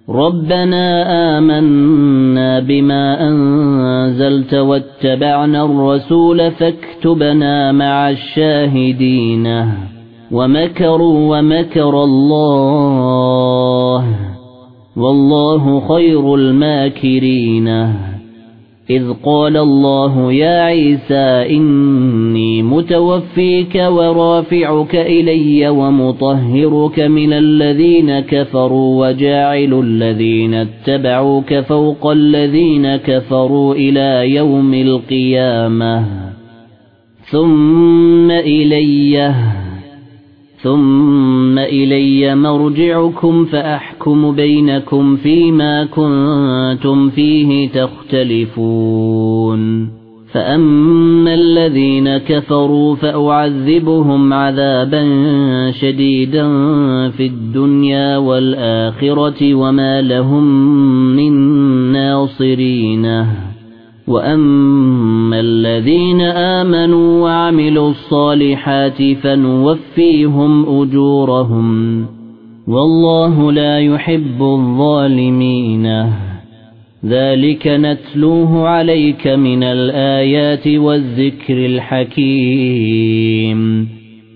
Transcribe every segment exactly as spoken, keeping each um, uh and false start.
ربنا آمنا بما أنزلت واتبعنا الرسول فاكتبنا مع الشاهدين ومكروا ومكر الله والله خير الماكرين إذ قال الله يا عيسى إني متوفيك ورافعك إلي ومطهرك من الذين كفروا وجاعل الذين اتبعوك فوق الذين كفروا إلى يوم القيامة ثم إلي ثم إلي مرجعكم فأحكم بينكم فيما كنتم فيه تختلفون فأما الذين كفروا فأعذبهم عذابا شديدا في الدنيا والآخرة وما لهم من ناصرين وأما الذين آمنوا وعملوا الصالحات فنوفيهم أجورهم والله لا يحب الظالمين ذلك نتلوه عليك من الآيات والذكر الحكيم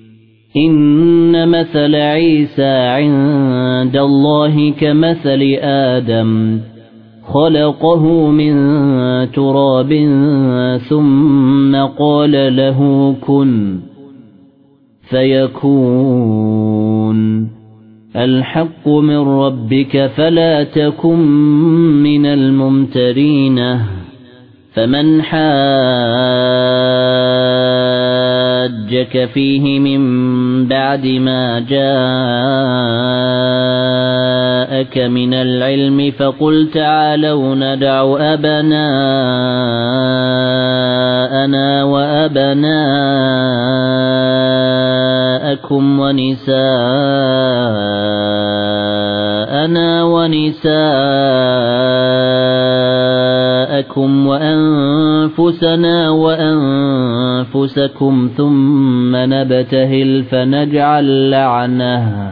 إن مثل عيسى عند الله كمثل آدم خلقه من تراب ثم قال له كن فيكون الحق من ربك فلا تكن من الممترين فمن حاجك فيه من بعد ما جاءك من العلم فقل تعالوا ندع أبناءنا وأبناءكم ونساءنا ونساءكم وأنفسنا وأنفسكم ثم نبتهل فنجعل لعنة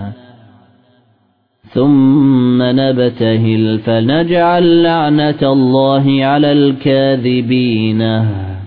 ثم نبتهل فنجعل لعنة الله على الكاذبين